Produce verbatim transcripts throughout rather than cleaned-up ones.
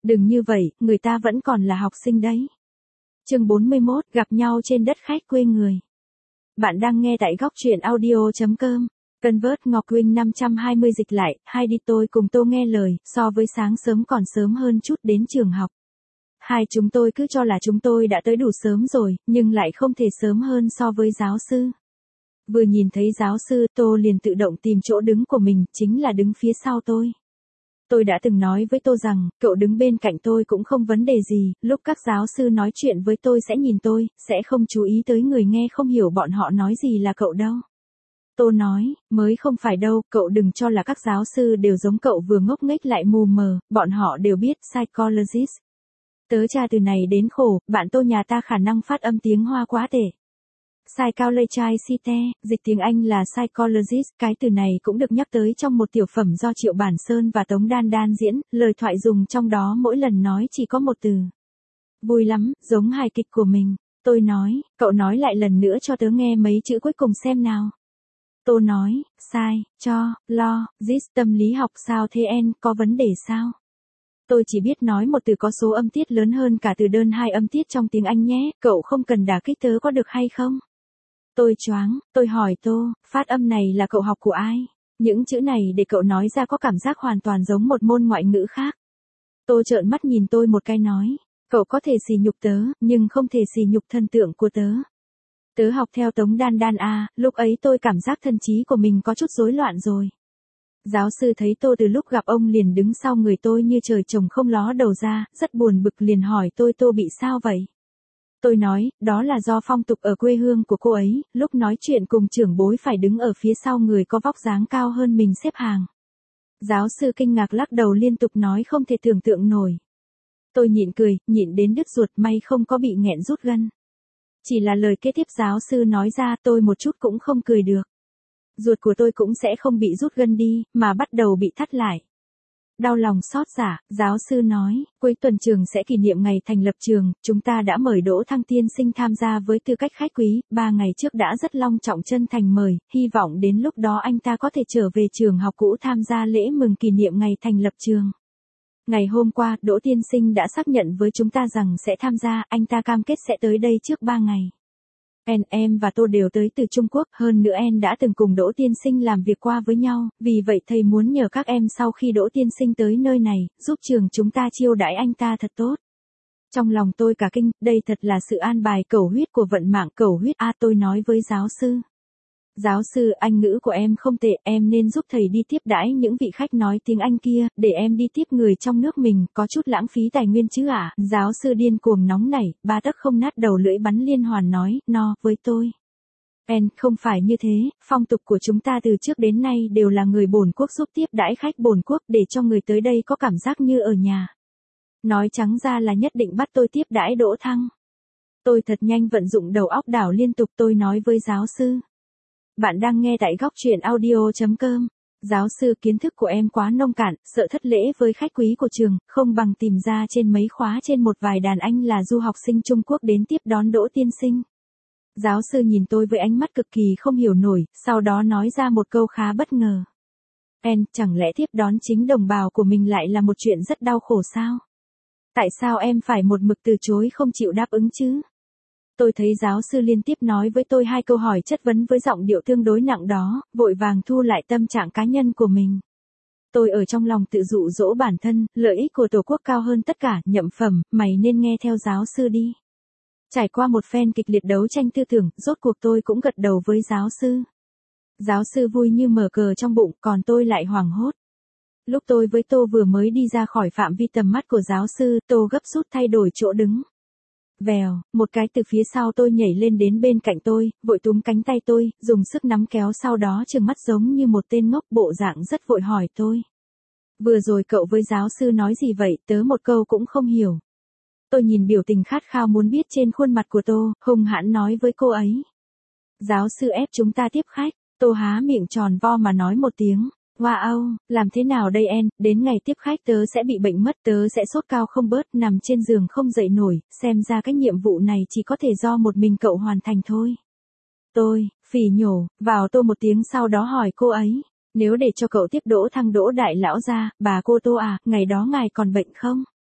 Đừng như vậy, người ta vẫn còn là học sinh đấy. Chương bốn mươi mốt, gặp nhau trên đất khách quê người. Bạn đang nghe tại góc truyện audio chấm com. Convert Ngọc Quỳnh năm trăm hai mươi dịch lại, hai đi tôi cùng Tô nghe lời, so với sáng sớm còn sớm hơn chút đến trường học. Hai chúng tôi cứ cho là chúng tôi đã tới đủ sớm rồi, nhưng lại không thể sớm hơn so với giáo sư. Vừa nhìn thấy giáo sư, Tô liền tự động tìm chỗ đứng của mình, chính là đứng phía sau tôi. Tôi đã từng nói với Tô rằng, cậu đứng bên cạnh tôi cũng không vấn đề gì, lúc các giáo sư nói chuyện với tôi sẽ nhìn tôi, sẽ không chú ý tới người nghe không hiểu bọn họ nói gì là cậu đâu. Tô nói, mới không phải đâu, cậu đừng cho là các giáo sư đều giống cậu vừa ngốc nghếch lại mù mờ, bọn họ đều biết psychologist. Tớ tra từ này đến khổ, bạn Tô nhà ta khả năng phát âm tiếng Hoa quá tệ. Psychologist, dịch tiếng Anh là psychologist, cái từ này cũng được nhắc tới trong một tiểu phẩm do Triệu Bản Sơn và Tống Đan Đan diễn, lời thoại dùng trong đó mỗi lần nói chỉ có một từ. Vui lắm, giống hài kịch của mình. Tôi nói, cậu nói lại lần nữa cho tớ nghe mấy chữ cuối cùng xem nào. Tô nói, sai, cho, lo, dist, tâm lý học sao thế en, có vấn đề sao? Tôi chỉ biết nói một từ có số âm tiết lớn hơn cả từ đơn hai âm tiết trong tiếng Anh nhé, cậu không cần đả kích tớ có được hay không? Tôi choáng, tôi hỏi Tô, phát âm này là cậu học của ai? Những chữ này để cậu nói ra có cảm giác hoàn toàn giống một môn ngoại ngữ khác. Tô trợn mắt nhìn tôi một cái nói, cậu có thể sỉ nhục tớ, nhưng không thể sỉ nhục thần tượng của tớ. Tớ học theo Tống Đan Đan à, lúc ấy tôi cảm giác thần trí của mình có chút rối loạn rồi. Giáo sư thấy Tô từ lúc gặp ông liền đứng sau người tôi như trời trồng không ló đầu ra, rất buồn bực liền hỏi tôi Tô bị sao vậy? Tôi nói, đó là do phong tục ở quê hương của cô ấy, lúc nói chuyện cùng trưởng bối phải đứng ở phía sau người có vóc dáng cao hơn mình xếp hàng. Giáo sư kinh ngạc lắc đầu liên tục nói không thể tưởng tượng nổi. Tôi nhịn cười, nhịn đến đứt ruột, may không có bị nghẹn rút gân. Chỉ là lời kế tiếp giáo sư nói ra tôi một chút cũng không cười được. Ruột của tôi cũng sẽ không bị rút gân đi, mà bắt đầu bị thắt lại. Đau lòng xót dạ, giáo sư nói, cuối tuần trường sẽ kỷ niệm ngày thành lập trường, chúng ta đã mời Đỗ Thăng tiên sinh tham gia với tư cách khách quý, ba ngày trước đã rất long trọng chân thành mời, hy vọng đến lúc đó anh ta có thể trở về trường học cũ tham gia lễ mừng kỷ niệm ngày thành lập trường. Ngày hôm qua, Đỗ tiên sinh đã xác nhận với chúng ta rằng sẽ tham gia, anh ta cam kết sẽ tới đây trước ba ngày. En, em và Tô đều tới từ Trung Quốc, hơn nữa En đã từng cùng Đỗ tiên sinh làm việc qua với nhau, vì vậy thầy muốn nhờ các em sau khi Đỗ tiên sinh tới nơi này, giúp trường chúng ta chiêu đãi anh ta thật tốt. Trong lòng tôi cả kinh, đây thật là sự an bài cầu huyết của vận mạng cầu huyết a tôi nói với giáo sư. Giáo sư, Anh ngữ của em không tệ, em nên giúp thầy đi tiếp đãi những vị khách nói tiếng Anh kia, để em đi tiếp người trong nước mình, có chút lãng phí tài nguyên chứ ạ. À? Giáo sư điên cuồng nóng nảy, ba tấc không nát đầu lưỡi bắn liên hoàn nói, no, với tôi. En, không phải như thế, phong tục của chúng ta từ trước đến nay đều là người bổn quốc giúp tiếp đãi khách bổn quốc để cho người tới đây có cảm giác như ở nhà. Nói trắng ra là nhất định bắt tôi tiếp đãi Đỗ Thăng. Tôi thật nhanh vận dụng đầu óc đảo liên tục tôi nói với giáo sư. Bạn đang nghe tại góc truyện audio chấm com. Giáo sư kiến thức của em quá nông cạn, sợ thất lễ với khách quý của trường, không bằng tìm ra trên mấy khóa trên một vài đàn anh là du học sinh Trung Quốc đến tiếp đón Đỗ tiên sinh. Giáo sư nhìn tôi với ánh mắt cực kỳ không hiểu nổi, sau đó nói ra một câu khá bất ngờ. En, chẳng lẽ tiếp đón chính đồng bào của mình lại là một chuyện rất đau khổ sao? Tại sao em phải một mực từ chối không chịu đáp ứng chứ? Tôi thấy giáo sư liên tiếp nói với tôi hai câu hỏi chất vấn với giọng điệu tương đối nặng đó, vội vàng thu lại tâm trạng cá nhân của mình. Tôi ở trong lòng tự dụ dỗ bản thân, lợi ích của Tổ quốc cao hơn tất cả, nhậm phẩm, mày nên nghe theo giáo sư đi. Trải qua một phen kịch liệt đấu tranh tư tưởng, rốt cuộc tôi cũng gật đầu với giáo sư. Giáo sư vui như mở cờ trong bụng, còn tôi lại hoảng hốt. Lúc tôi với Tô vừa mới đi ra khỏi phạm vi tầm mắt của giáo sư, Tô gấp rút thay đổi chỗ đứng. Vèo, một cái từ phía sau tôi nhảy lên đến bên cạnh tôi, vội túm cánh tay tôi, dùng sức nắm kéo sau đó trừng mắt giống như một tên ngốc bộ dạng rất vội hỏi tôi. Vừa rồi cậu với giáo sư nói gì vậy, tớ một câu cũng không hiểu. Tôi nhìn biểu tình khát khao muốn biết trên khuôn mặt của Tô, hung hãn nói với cô ấy. Giáo sư ép chúng ta tiếp khách, Tô há miệng tròn vo mà nói một tiếng. Wow, làm thế nào đây En, đến ngày tiếp khách tớ sẽ bị bệnh mất, tớ sẽ sốt cao không bớt, nằm trên giường không dậy nổi, xem ra cái nhiệm vụ này chỉ có thể do một mình cậu hoàn thành thôi. Tôi, phỉ nhổ, vào Tô một tiếng sau đó hỏi cô ấy, nếu để cho cậu tiếp Đỗ Thăng Đỗ đại lão ra, bà cô Tô à, ngày đó ngài còn bệnh không?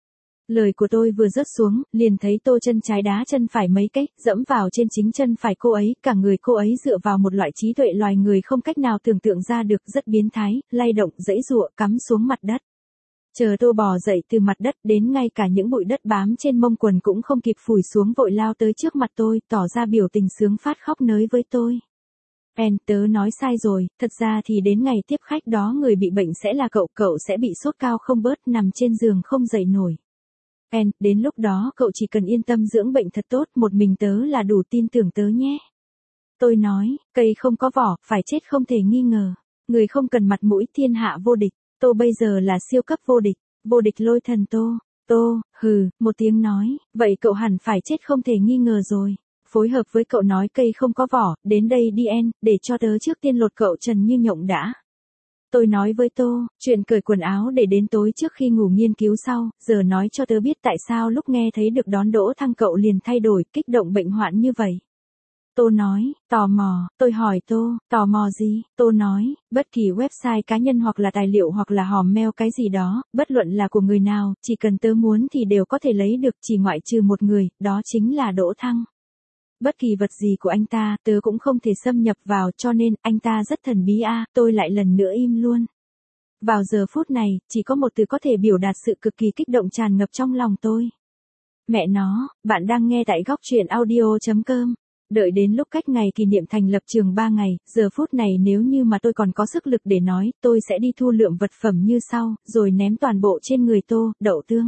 Lời của tôi vừa rớt xuống, liền thấy Tô chân trái đá chân phải mấy cái, dẫm vào trên chính chân phải cô ấy, cả người cô ấy dựa vào một loại trí tuệ loài người không cách nào tưởng tượng ra được, rất biến thái, lay động, giãy giụa, cắm xuống mặt đất. Chờ Tô bò dậy từ mặt đất, đến ngay cả những bụi đất bám trên mông quần cũng không kịp phủi xuống, vội lao tới trước mặt tôi, tỏ ra biểu tình sướng phát khóc nới với tôi. En, tớ nói sai rồi, thật ra thì đến ngày tiếp khách đó người bị bệnh sẽ là cậu, cậu sẽ bị sốt cao không bớt, nằm trên giường không dậy nổi. En, đến lúc đó cậu chỉ cần yên tâm dưỡng bệnh thật tốt, một mình tớ là đủ, tin tưởng tớ nhé. Tôi nói, cây không có vỏ, phải chết không thể nghi ngờ. Người không cần mặt mũi, thiên hạ vô địch. Tô bây giờ là siêu cấp vô địch, vô địch lôi thần Tô. Tô, hừ, một tiếng nói, vậy cậu hẳn phải chết không thể nghi ngờ rồi. Phối hợp với cậu nói cây không có vỏ, đến đây đi En, để cho tớ trước tiên lột cậu trần như nhộng đã. Tôi nói với Tô, chuyện cởi quần áo để đến tối trước khi ngủ nghiên cứu sau, giờ nói cho tớ biết tại sao lúc nghe thấy được đón Đỗ Thăng cậu liền thay đổi, kích động bệnh hoạn như vậy. Tô nói, tò mò, tôi hỏi Tô, tò mò gì? Tô nói, bất kỳ website cá nhân hoặc là tài liệu hoặc là hòm mail cái gì đó, bất luận là của người nào, chỉ cần tớ muốn thì đều có thể lấy được, chỉ ngoại trừ một người, đó chính là Đỗ Thăng. Bất kỳ vật gì của anh ta, tớ cũng không thể xâm nhập vào, cho nên, anh ta rất thần bí a. À, tôi lại lần nữa im luôn. Vào giờ phút này, chỉ có một từ có thể biểu đạt sự cực kỳ kích động tràn ngập trong lòng tôi. Mẹ nó, bạn đang nghe tại góc truyện audio chấm com. Đợi đến lúc cách ngày kỷ niệm thành lập trường ba ngày, giờ phút này nếu như mà tôi còn có sức lực để nói, tôi sẽ đi thu lượm vật phẩm như sau, rồi ném toàn bộ trên người Tô, đậu tương.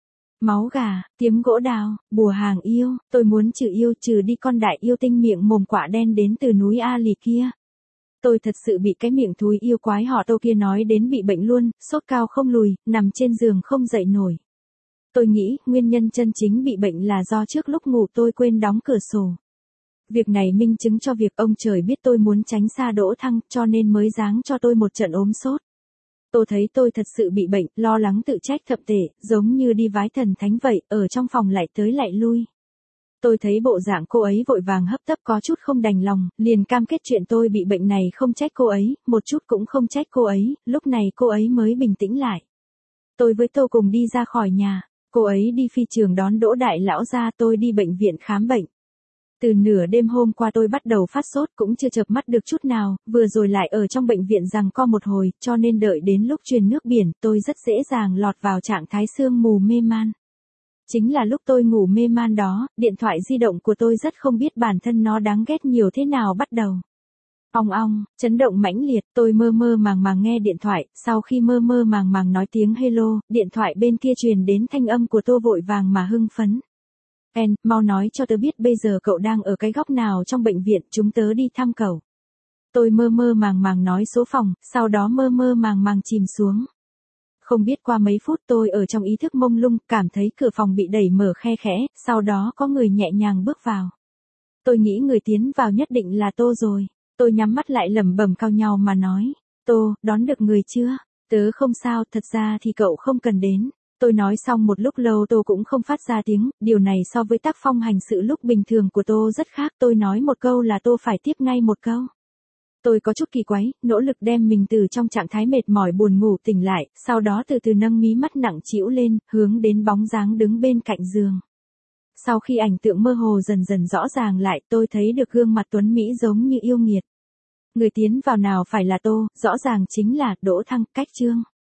Máu gà, kiếm gỗ đào, bùa hàng yêu, tôi muốn trừ yêu, trừ đi con đại yêu tinh miệng mồm quạ đen đến từ núi A Lì kia. Tôi thật sự bị cái miệng thúi yêu quái họ Tô kia nói đến bị bệnh luôn, sốt cao không lùi, nằm trên giường không dậy nổi. Tôi nghĩ, nguyên nhân chân chính bị bệnh là do trước lúc ngủ tôi quên đóng cửa sổ. Việc này minh chứng cho việc ông trời biết tôi muốn tránh xa Đỗ Thăng, cho nên mới giáng cho tôi một trận ốm sốt. Tôi thấy tôi thật sự bị bệnh, lo lắng tự trách thậm tệ, giống như đi vái thần thánh vậy, ở trong phòng lại tới lại lui. Tôi thấy bộ dạng cô ấy vội vàng hấp tấp có chút không đành lòng, liền cam kết chuyện tôi bị bệnh này không trách cô ấy, một chút cũng không trách cô ấy, lúc này cô ấy mới bình tĩnh lại. Tôi với Tô cùng đi ra khỏi nhà, cô ấy đi phi trường đón Đỗ đại lão ra, tôi đi bệnh viện khám bệnh. Từ nửa đêm hôm qua tôi bắt đầu phát sốt cũng chưa chợp mắt được chút nào, vừa rồi lại ở trong bệnh viện giằng co một hồi, cho nên đợi đến lúc truyền nước biển, tôi rất dễ dàng lọt vào trạng thái sương mù mê man. Chính là lúc tôi ngủ mê man đó, điện thoại di động của tôi rất không biết bản thân nó đáng ghét nhiều thế nào bắt đầu. Ong ong, chấn động mãnh liệt, tôi mơ mơ màng màng nghe điện thoại, sau khi mơ mơ màng màng nói tiếng hello, điện thoại bên kia truyền đến thanh âm của Tô vội vàng mà hưng phấn. En, mau nói cho tớ biết bây giờ cậu đang ở cái góc nào trong bệnh viện, chúng tớ đi thăm cậu. Tôi mơ mơ màng màng nói số phòng, sau đó mơ mơ màng màng chìm xuống. Không biết qua mấy phút tôi ở trong ý thức mông lung, cảm thấy cửa phòng bị đẩy mở khe khẽ, sau đó có người nhẹ nhàng bước vào. Tôi nghĩ người tiến vào nhất định là Tô rồi. Tôi nhắm mắt lại lẩm bẩm cao nhau mà nói. Tô, đón được người chưa? Tớ không sao, thật ra thì cậu không cần đến. Tôi nói xong một lúc lâu Tô cũng không phát ra tiếng, điều này so với tác phong hành sự lúc bình thường của Tô rất khác. Tôi nói một câu là Tô phải tiếp ngay một câu. Tôi có chút kỳ quái, nỗ lực đem mình từ trong trạng thái mệt mỏi buồn ngủ tỉnh lại, sau đó từ từ nâng mí mắt nặng trĩu lên, hướng đến bóng dáng đứng bên cạnh giường. Sau khi ảnh tượng mơ hồ dần dần rõ ràng lại, tôi thấy được gương mặt tuấn Mỹ giống như yêu nghiệt. Người tiến vào nào phải là Tô, rõ ràng chính là Đỗ Thăng, cách chương.